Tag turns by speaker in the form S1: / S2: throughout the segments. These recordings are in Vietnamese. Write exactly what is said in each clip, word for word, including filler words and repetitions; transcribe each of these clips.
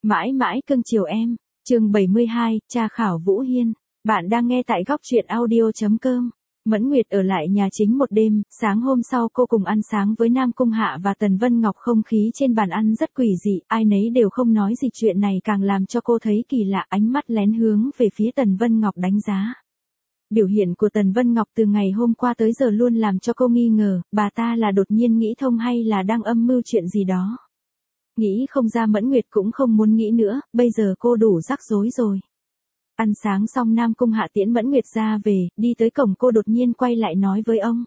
S1: Mãi mãi cưng chiều em. Chương bảy mươi hai, tra khảo Vũ Hiên. Bạn đang nghe tại góc truyện audio chấm com. Mẫn Nguyệt ở lại nhà chính một đêm, sáng hôm sau cô cùng ăn sáng với Nam Cung Hạ và Tần Vân Ngọc. Không khí trên bàn ăn rất quỷ dị, ai nấy đều không nói gì, chuyện này càng làm cho cô thấy kỳ lạ, ánh mắt lén hướng về phía Tần Vân Ngọc đánh giá. Biểu hiện của Tần Vân Ngọc từ ngày hôm qua tới giờ luôn làm cho cô nghi ngờ, bà ta là đột nhiên nghĩ thông hay là đang âm mưu chuyện gì đó. Nghĩ không ra Mẫn Nguyệt cũng không muốn nghĩ nữa, bây giờ cô đủ rắc rối rồi. Ăn sáng xong Nam Cung Hạ tiễn Mẫn Nguyệt ra về, đi tới cổng cô đột nhiên quay lại nói với ông.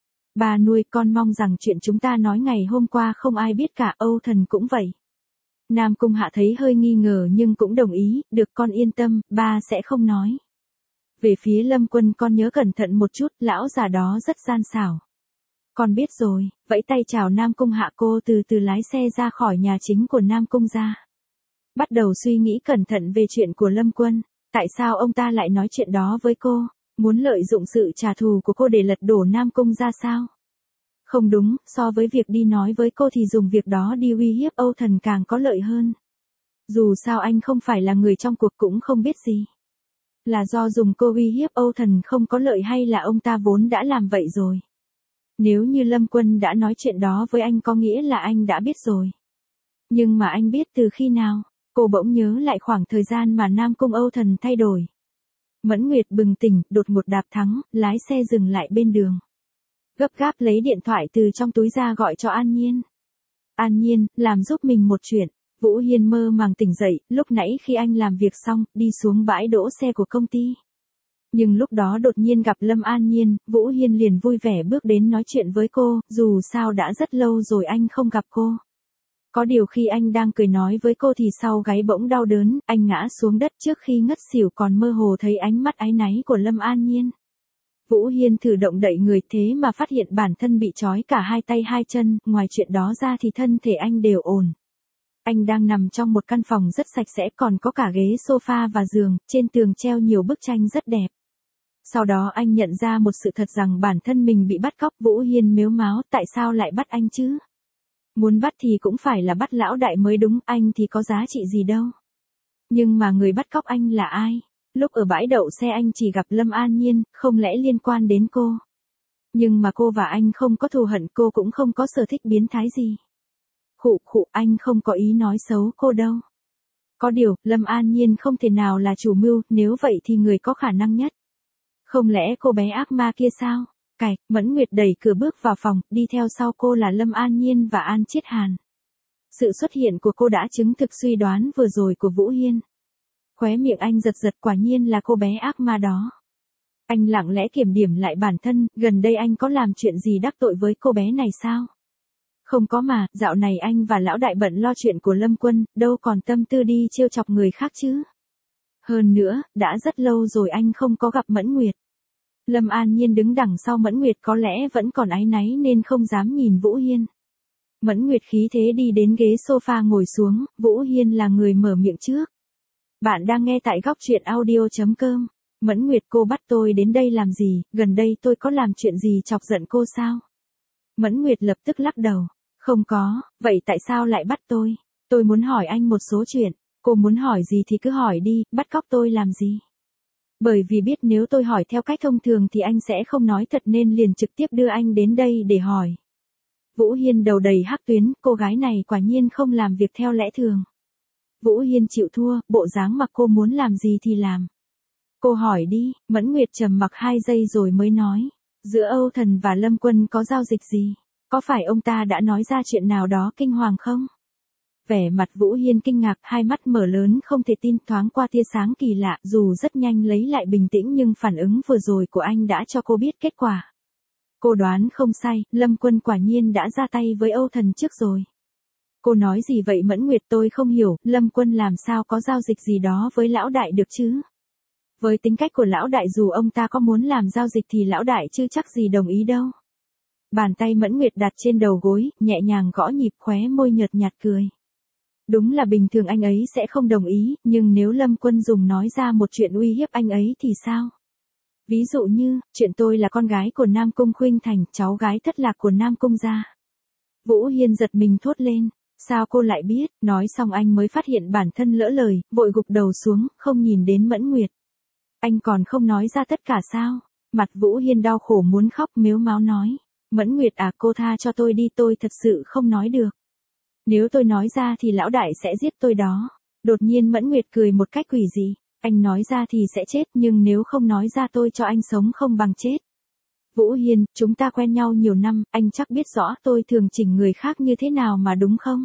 S1: Bà nuôi, con mong rằng chuyện chúng ta nói ngày hôm qua không ai biết cả, Âu Thần cũng vậy. Nam Cung Hạ thấy hơi nghi ngờ nhưng cũng đồng ý, được con yên tâm, ba sẽ không nói. Về phía Lâm Quân, con nhớ cẩn thận một chút, lão già đó rất gian xảo. Con biết rồi, vẫy tay chào Nam Cung Hạ, cô từ từ lái xe ra khỏi nhà chính của Nam Cung gia. Bắt đầu suy nghĩ cẩn thận về chuyện của Lâm Quân, tại sao ông ta lại nói chuyện đó với cô, muốn lợi dụng sự trả thù của cô để lật đổ Nam Cung gia sao? Không đúng, so với việc đi nói với cô thì dùng việc đó đi uy hiếp Âu Thần càng có lợi hơn. Dù sao anh không phải là người trong cuộc cũng không biết gì. Là do dùng cô uy hiếp Âu Thần không có lợi hay là ông ta vốn đã làm vậy rồi? Nếu như Lâm Quân đã nói chuyện đó với anh có nghĩa là anh đã biết rồi. Nhưng mà anh biết từ khi nào? Cô bỗng nhớ lại khoảng thời gian mà Nam Cung Âu Thần thay đổi. Mẫn Nguyệt bừng tỉnh, đột ngột đạp thắng, lái xe dừng lại bên đường. Gấp gáp lấy điện thoại từ trong túi ra gọi cho An Nhiên. An Nhiên, làm giúp mình một chuyện. Vũ Hiên mơ màng tỉnh dậy, lúc nãy khi anh làm việc xong, đi xuống bãi đỗ xe của công ty. Nhưng lúc đó đột nhiên gặp Lâm An Nhiên, Vũ Hiên liền vui vẻ bước đến nói chuyện với cô, dù sao đã rất lâu rồi anh không gặp cô. Có điều khi anh đang cười nói với cô thì sau gáy bỗng đau đớn, anh ngã xuống đất, trước khi ngất xỉu còn mơ hồ thấy ánh mắt áy náy của Lâm An Nhiên. Vũ Hiên thử động đậy người thế mà phát hiện bản thân bị trói cả hai tay hai chân, ngoài chuyện đó ra thì thân thể anh đều ổn. Anh đang nằm trong một căn phòng rất sạch sẽ, còn có cả ghế sofa và giường, trên tường treo nhiều bức tranh rất đẹp. Sau đó anh nhận ra một sự thật rằng bản thân mình bị bắt cóc. Vũ Hiên mếu máo, tại sao lại bắt anh chứ? Muốn bắt thì cũng phải là bắt lão đại mới đúng, anh thì có giá trị gì đâu. Nhưng mà người bắt cóc anh là ai? Lúc ở bãi đậu xe anh chỉ gặp Lâm An Nhiên, không lẽ liên quan đến cô? Nhưng mà cô và anh không có thù hận, cô cũng không có sở thích biến thái gì. Khụ khụ, anh không có ý nói xấu cô đâu. Có điều, Lâm An Nhiên không thể nào là chủ mưu, nếu vậy thì người có khả năng nhất. Không lẽ cô bé ác ma kia sao? Cạch, Mẫn Nguyệt đẩy cửa bước vào phòng, đi theo sau cô là Lâm An Nhiên và An Chiết Hàn. Sự xuất hiện của cô đã chứng thực suy đoán vừa rồi của Vũ Hiên. Khóe miệng anh giật giật, quả nhiên là cô bé ác ma đó. Anh lặng lẽ kiểm điểm lại bản thân, gần đây anh có làm chuyện gì đắc tội với cô bé này sao? Không có mà, dạo này anh và lão đại bận lo chuyện của Lâm Quân, đâu còn tâm tư đi trêu chọc người khác chứ. Hơn nữa, đã rất lâu rồi anh không có gặp Mẫn Nguyệt. Lâm An Nhiên đứng đằng sau Mẫn Nguyệt có lẽ vẫn còn áy náy nên không dám nhìn Vũ Hiên. Mẫn Nguyệt khí thế đi đến ghế sofa ngồi xuống, Vũ Hiên là người mở miệng trước. Bạn đang nghe tại góc truyện audio chấm com. Mẫn Nguyệt, cô bắt tôi đến đây làm gì, gần đây tôi có làm chuyện gì chọc giận cô sao? Mẫn Nguyệt lập tức lắc đầu. Không có, vậy tại sao lại bắt tôi? Tôi muốn hỏi anh một số chuyện. Cô muốn hỏi gì thì cứ hỏi đi, bắt cóc tôi làm gì? Bởi vì biết nếu tôi hỏi theo cách thông thường thì anh sẽ không nói thật nên liền trực tiếp đưa anh đến đây để hỏi. Vũ Hiên đầu đầy hắc tuyến, cô gái này quả nhiên không làm việc theo lẽ thường. Vũ Hiên chịu thua, bộ dáng mặc cô muốn làm gì thì làm. Cô hỏi đi. Mẫn Nguyệt trầm mặc hai giây rồi mới nói. Giữa Âu Thần và Lâm Quân có giao dịch gì? Có phải ông ta đã nói ra chuyện nào đó kinh hoàng không? Vẻ mặt Vũ Hiên kinh ngạc, hai mắt mở lớn không thể tin, thoáng qua tia sáng kỳ lạ, dù rất nhanh lấy lại bình tĩnh nhưng phản ứng vừa rồi của anh đã cho cô biết kết quả. Cô đoán không sai, Lâm Quân quả nhiên đã ra tay với Âu Thần trước rồi. Cô nói gì vậy Mẫn Nguyệt, tôi không hiểu, Lâm Quân làm sao có giao dịch gì đó với lão đại được chứ? Với tính cách của lão đại dù ông ta có muốn làm giao dịch thì lão đại chưa chắc gì đồng ý đâu. Bàn tay Mẫn Nguyệt đặt trên đầu gối, nhẹ nhàng gõ nhịp, khóe môi nhợt nhạt cười. Đúng là bình thường anh ấy sẽ không đồng ý, nhưng nếu Lâm Quân dùng nói ra một chuyện uy hiếp anh ấy thì sao? Ví dụ như, chuyện tôi là con gái của Nam Cung Khuynh Thành, cháu gái thất lạc của Nam Cung gia. Vũ Hiên giật mình thốt lên. Sao cô lại biết? Nói xong anh mới phát hiện bản thân lỡ lời, vội gục đầu xuống, không nhìn đến Mẫn Nguyệt. Anh còn không nói ra tất cả sao? Mặt Vũ Hiên đau khổ muốn khóc, mếu máo nói. Mẫn Nguyệt à, cô tha cho tôi đi, tôi thật sự không nói được. Nếu tôi nói ra thì lão đại sẽ giết tôi đó. Đột nhiên Mẫn Nguyệt cười một cách quỷ dị. Anh nói ra thì sẽ chết, nhưng nếu không nói ra tôi cho anh sống không bằng chết. Vũ Hiên, chúng ta quen nhau nhiều năm, anh chắc biết rõ tôi thường chỉnh người khác như thế nào mà đúng không?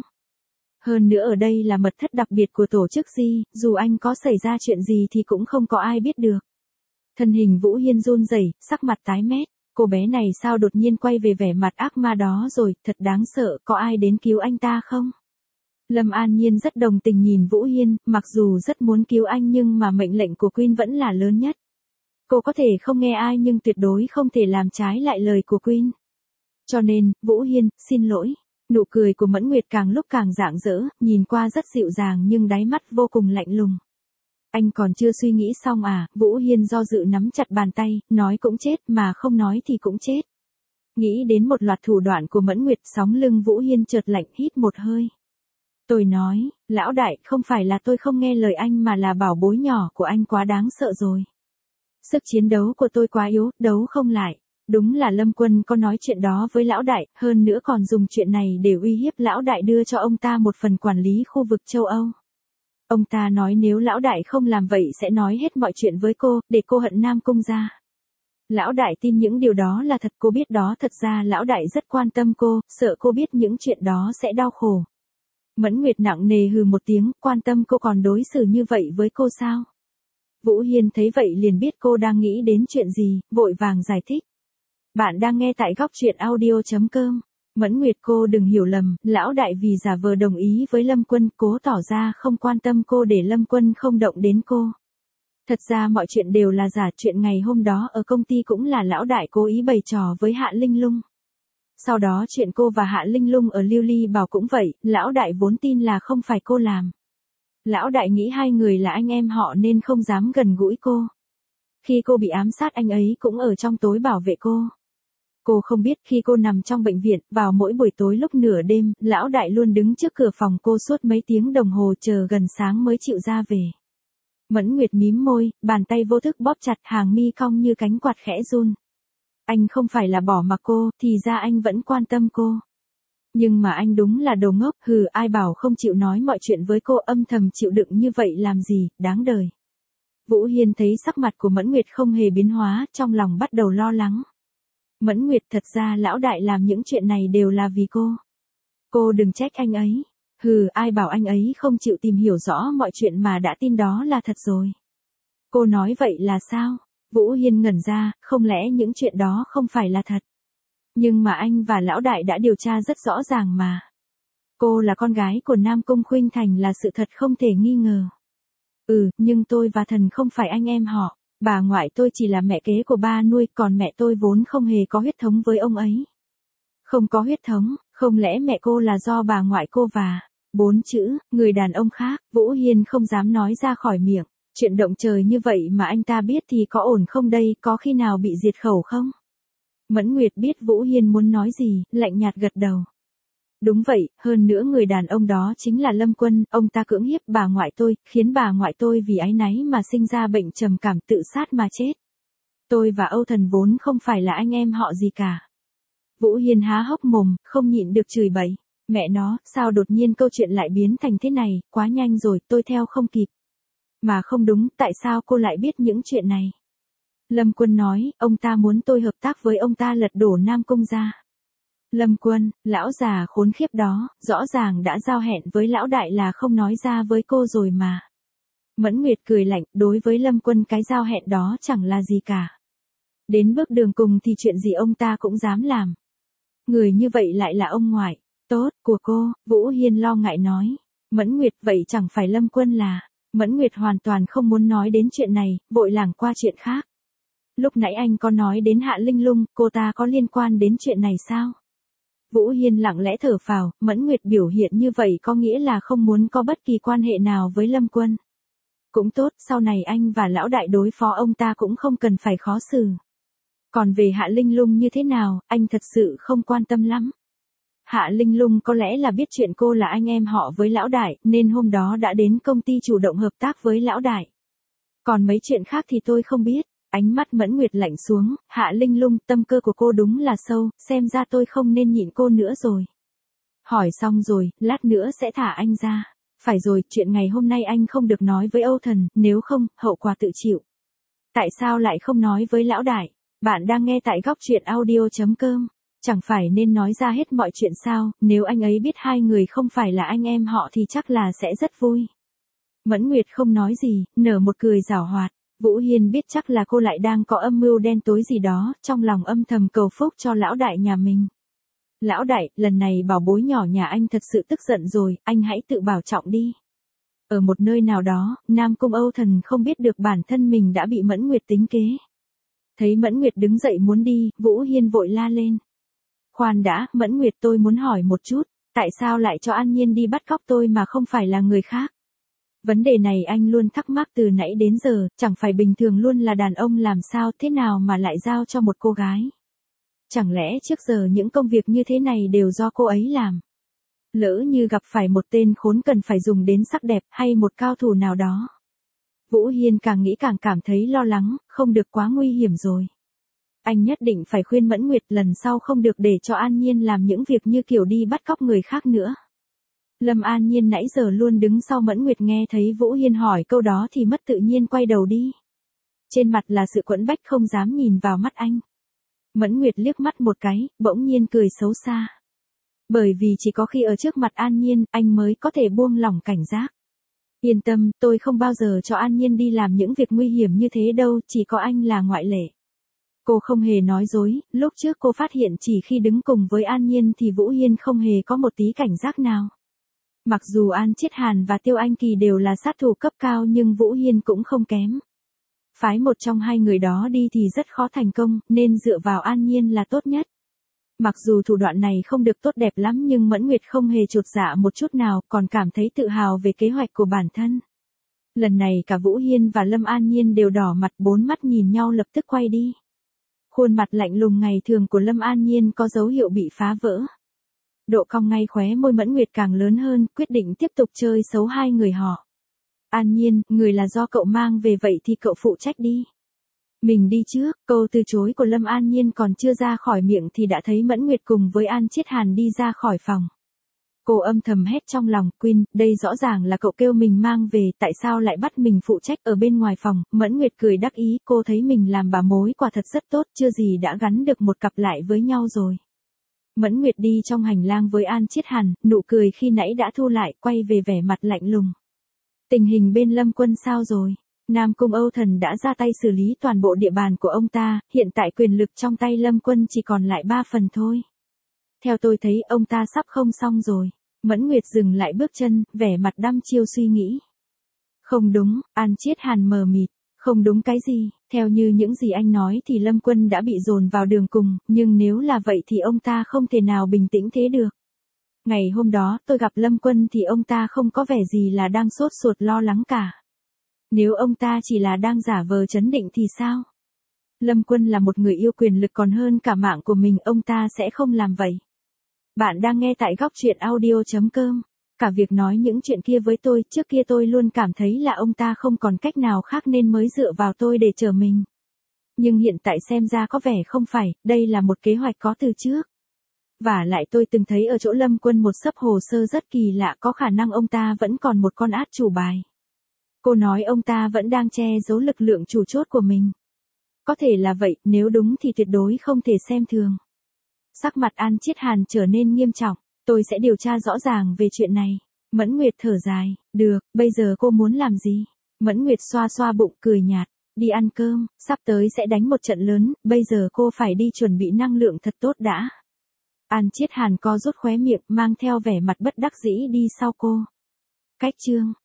S1: Hơn nữa ở đây là mật thất đặc biệt của tổ chức Di, dù anh có xảy ra chuyện gì thì cũng không có ai biết được. Thân hình Vũ Hiên run rẩy, sắc mặt tái mét. Cô bé này sao đột nhiên quay về vẻ mặt ác ma đó rồi, thật đáng sợ, có ai đến cứu anh ta không? Lâm An Nhiên rất đồng tình nhìn Vũ Hiên, mặc dù rất muốn cứu anh nhưng mà mệnh lệnh của Queen vẫn là lớn nhất. Cô có thể không nghe ai nhưng tuyệt đối không thể làm trái lại lời của Queen. Cho nên, Vũ Hiên, xin lỗi. Nụ cười của Mẫn Nguyệt càng lúc càng rạng rỡ, nhìn qua rất dịu dàng nhưng đáy mắt vô cùng lạnh lùng. Anh còn chưa suy nghĩ xong à? Vũ Hiên do dự nắm chặt bàn tay, nói cũng chết mà không nói thì cũng chết. Nghĩ đến một loạt thủ đoạn của Mẫn Nguyệt, sóng lưng Vũ Hiên chợt lạnh, hít một hơi. Tôi nói, lão đại, không phải là tôi không nghe lời anh mà là bảo bối nhỏ của anh quá đáng sợ rồi. Sức chiến đấu của tôi quá yếu, đấu không lại. Đúng là Lâm Quân có nói chuyện đó với lão đại, hơn nữa còn dùng chuyện này để uy hiếp lão đại đưa cho ông ta một phần quản lý khu vực châu Âu. Ông ta nói nếu lão đại không làm vậy sẽ nói hết mọi chuyện với cô, để cô hận Nam Cung gia. Lão đại tin những điều đó là thật, cô biết đó, thật ra lão đại rất quan tâm cô, sợ cô biết những chuyện đó sẽ đau khổ. Mẫn Nguyệt nặng nề hừ một tiếng, quan tâm cô còn đối xử như vậy với cô sao? Vũ Hiên thấy vậy liền biết cô đang nghĩ đến chuyện gì, vội vàng giải thích. Bạn đang nghe tại góc truyện audio chấm com. Mẫn Nguyệt, cô đừng hiểu lầm, lão đại vì giả vờ đồng ý với Lâm Quân, cố tỏ ra không quan tâm cô để Lâm Quân không động đến cô. Thật ra mọi chuyện đều là giả, chuyện ngày hôm đó ở công ty cũng là lão đại cố ý bày trò với Hạ Linh Lung. Sau đó chuyện cô và Hạ Linh Lung ở Lưu Ly Bảo cũng vậy, lão đại vốn tin là không phải cô làm. Lão đại nghĩ hai người là anh em họ nên không dám gần gũi cô. Khi cô bị ám sát anh ấy cũng ở trong tối bảo vệ cô. Cô không biết khi cô nằm trong bệnh viện, vào mỗi buổi tối lúc nửa đêm, lão đại luôn đứng trước cửa phòng cô suốt mấy tiếng đồng hồ chờ gần sáng mới chịu ra về. Mẫn Nguyệt mím môi, bàn tay vô thức bóp chặt, hàng mi cong như cánh quạt khẽ run. Anh không phải là bỏ mặc cô, thì ra anh vẫn quan tâm cô. Nhưng mà anh đúng là đồ ngốc, hừ, ai bảo không chịu nói mọi chuyện với cô, âm thầm chịu đựng như vậy làm gì, đáng đời. Vũ Hiên thấy sắc mặt của Mẫn Nguyệt không hề biến hóa, trong lòng bắt đầu lo lắng. Mẫn Nguyệt, thật ra lão đại làm những chuyện này đều là vì cô. Cô đừng trách anh ấy. Hừ, ai bảo anh ấy không chịu tìm hiểu rõ mọi chuyện mà đã tin đó là thật rồi. Cô nói vậy là sao? Vũ Hiên ngẩn ra, không lẽ những chuyện đó không phải là thật? Nhưng mà anh và lão đại đã điều tra rất rõ ràng mà. Cô là con gái của Nam Cung Khuynh Thành là sự thật không thể nghi ngờ. Ừ, nhưng tôi và Thần không phải anh em họ. Bà ngoại tôi chỉ là mẹ kế của ba nuôi, còn mẹ tôi vốn không hề có huyết thống với ông ấy. Không có huyết thống, không lẽ mẹ cô là do bà ngoại cô và... Bốn chữ, người đàn ông khác, Vũ Hiên không dám nói ra khỏi miệng. Chuyện động trời như vậy mà anh ta biết thì có ổn không đây, có khi nào bị diệt khẩu không? Mẫn Nguyệt biết Vũ Hiên muốn nói gì, lạnh nhạt gật đầu. Đúng vậy, hơn nữa người đàn ông đó chính là Lâm Quân, ông ta cưỡng hiếp bà ngoại tôi, khiến bà ngoại tôi vì áy náy mà sinh ra bệnh trầm cảm tự sát mà chết. Tôi và Âu Thần vốn không phải là anh em họ gì cả. Vũ Hiên há hốc mồm, không nhịn được chửi bậy. Mẹ nó, sao đột nhiên câu chuyện lại biến thành thế này, quá nhanh rồi, tôi theo không kịp. Mà không đúng, tại sao cô lại biết những chuyện này? Lâm Quân nói, ông ta muốn tôi hợp tác với ông ta lật đổ Nam Cung gia. Lâm Quân, lão già khốn khiếp đó, rõ ràng đã giao hẹn với lão đại là không nói ra với cô rồi mà. Mẫn Nguyệt cười lạnh, đối với Lâm Quân cái giao hẹn đó chẳng là gì cả. Đến bước đường cùng thì chuyện gì ông ta cũng dám làm. Người như vậy lại là ông ngoại. Tốt, của cô, Vũ Hiên lo ngại nói. Mẫn Nguyệt, vậy chẳng phải Lâm Quân là... Mẫn Nguyệt hoàn toàn không muốn nói đến chuyện này, vội lảng qua chuyện khác. Lúc nãy anh có nói đến Hạ Linh Lung, cô ta có liên quan đến chuyện này sao? Vũ Hiên lặng lẽ thở phào, Mẫn Nguyệt biểu hiện như vậy có nghĩa là không muốn có bất kỳ quan hệ nào với Lâm Quân. Cũng tốt, sau này anh và lão đại đối phó ông ta cũng không cần phải khó xử. Còn về Hạ Linh Lung như thế nào, anh thật sự không quan tâm lắm. Hạ Linh Lung có lẽ là biết chuyện cô là anh em họ với lão đại, nên hôm đó đã đến công ty chủ động hợp tác với lão đại. Còn mấy chuyện khác thì tôi không biết. Ánh mắt Mẫn Nguyệt lạnh xuống, Hạ Linh Lung, tâm cơ của cô đúng là sâu, xem ra tôi không nên nhịn cô nữa rồi. Hỏi xong rồi, lát nữa sẽ thả anh ra. Phải rồi, chuyện ngày hôm nay anh không được nói với Âu Thần, nếu không, hậu quả tự chịu. Tại sao lại không nói với lão đại? Bạn đang nghe tại góc truyện audio.com. Chẳng phải nên nói ra hết mọi chuyện sao, nếu anh ấy biết hai người không phải là anh em họ thì chắc là sẽ rất vui. Mẫn Nguyệt không nói gì, nở một cười giảo hoạt. Vũ Hiên biết chắc là cô lại đang có âm mưu đen tối gì đó, trong lòng âm thầm cầu phúc cho lão đại nhà mình. Lão đại, lần này bảo bối nhỏ nhà anh thật sự tức giận rồi, anh hãy tự bảo trọng đi. Ở một nơi nào đó, Nam Cung Âu Thần không biết được bản thân mình đã bị Mẫn Nguyệt tính kế. Thấy Mẫn Nguyệt đứng dậy muốn đi, Vũ Hiên vội la lên. Khoan đã, Mẫn Nguyệt, tôi muốn hỏi một chút, tại sao lại cho An Nhiên đi bắt cóc tôi mà không phải là người khác? Vấn đề này anh luôn thắc mắc từ nãy đến giờ, chẳng phải bình thường luôn là đàn ông làm sao thế nào mà lại giao cho một cô gái? Chẳng lẽ trước giờ những công việc như thế này đều do cô ấy làm? Lỡ như gặp phải một tên khốn cần phải dùng đến sắc đẹp hay một cao thủ nào đó? Vũ Hiên càng nghĩ càng cảm thấy lo lắng, không được quá nguy hiểm rồi. Anh nhất định phải khuyên Mẫn Nguyệt lần sau không được để cho An Nhiên làm những việc như kiểu đi bắt cóc người khác nữa. Lâm An Nhiên nãy giờ luôn đứng sau Mẫn Nguyệt, nghe thấy Vũ Hiên hỏi câu đó thì mất tự nhiên quay đầu đi. Trên mặt là sự quẫn bách, không dám nhìn vào mắt anh. Mẫn Nguyệt liếc mắt một cái, bỗng nhiên cười xấu xa. Bởi vì chỉ có khi ở trước mặt An Nhiên, anh mới có thể buông lỏng cảnh giác. Yên tâm, tôi không bao giờ cho An Nhiên đi làm những việc nguy hiểm như thế đâu, chỉ có anh là ngoại lệ. Cô không hề nói dối, lúc trước cô phát hiện chỉ khi đứng cùng với An Nhiên thì Vũ Hiên không hề có một tí cảnh giác nào. Mặc dù An Chiết Hàn và Tiêu Anh Kỳ đều là sát thủ cấp cao nhưng Vũ Hiên cũng không kém. Phái một trong hai người đó đi thì rất khó thành công, nên dựa vào An Nhiên là tốt nhất. Mặc dù thủ đoạn này không được tốt đẹp lắm nhưng Mẫn Nguyệt không hề chột dạ một chút nào, còn cảm thấy tự hào về kế hoạch của bản thân. Lần này cả Vũ Hiên và Lâm An Nhiên đều đỏ mặt, bốn mắt nhìn nhau lập tức quay đi. Khuôn mặt lạnh lùng ngày thường của Lâm An Nhiên có dấu hiệu bị phá vỡ. Độ cong ngay khóe môi Mẫn Nguyệt càng lớn hơn, quyết định tiếp tục chơi xấu hai người họ. An Nhiên, người là do cậu mang về vậy thì cậu phụ trách đi. Mình đi trước, câu từ chối của Lâm An Nhiên còn chưa ra khỏi miệng thì đã thấy Mẫn Nguyệt cùng với An Chiết Hàn đi ra khỏi phòng. Cô âm thầm hét trong lòng, Quyên, đây rõ ràng là cậu kêu mình mang về, tại sao lại bắt mình phụ trách ở bên ngoài phòng? Mẫn Nguyệt cười đắc ý, cô thấy mình làm bà mối quả thật rất tốt, chưa gì đã gắn được một cặp lại với nhau rồi. Mẫn Nguyệt đi trong hành lang với An Chiết Hàn, nụ cười khi nãy đã thu lại, quay về vẻ mặt lạnh lùng. Tình hình bên Lâm Quân sao rồi? Nam Cung Âu Thần đã ra tay xử lý toàn bộ địa bàn của ông ta, hiện tại quyền lực trong tay Lâm Quân chỉ còn lại ba phần thôi. Theo tôi thấy ông ta sắp không xong rồi. Mẫn Nguyệt dừng lại bước chân, vẻ mặt đăm chiêu suy nghĩ. Không đúng, An Chiết Hàn mờ mịt. Không đúng cái gì, theo như những gì anh nói thì Lâm Quân đã bị dồn vào đường cùng, nhưng nếu là vậy thì ông ta không thể nào bình tĩnh thế được. Ngày hôm đó tôi gặp Lâm Quân thì ông ta không có vẻ gì là đang sốt ruột lo lắng cả. Nếu ông ta chỉ là đang giả vờ trấn định thì sao? Lâm Quân là một người yêu quyền lực còn hơn cả mạng của mình, ông ta sẽ không làm vậy. Bạn đang nghe tại góc truyện audio.com. Cả việc nói những chuyện kia với tôi, trước kia tôi luôn cảm thấy là ông ta không còn cách nào khác nên mới dựa vào tôi để chờ mình. Nhưng hiện tại xem ra có vẻ không phải, đây là một kế hoạch có từ trước. Và lại tôi từng thấy ở chỗ Lâm Quân một xấp hồ sơ rất kỳ lạ, có khả năng ông ta vẫn còn một con át chủ bài. Cô nói ông ta vẫn đang che giấu lực lượng chủ chốt của mình. Có thể là vậy, nếu đúng thì tuyệt đối không thể xem thường. Sắc mặt An Chiết Hàn trở nên nghiêm trọng, tôi sẽ điều tra rõ ràng về chuyện này. Mẫn Nguyệt thở dài, được, bây giờ cô muốn làm gì? Mẫn Nguyệt xoa xoa bụng cười nhạt, đi ăn cơm, sắp tới sẽ đánh một trận lớn, bây giờ cô phải đi chuẩn bị năng lượng thật tốt đã. An Chiết Hàn co rút khóe miệng, mang theo vẻ mặt bất đắc dĩ đi sau cô. Cách chương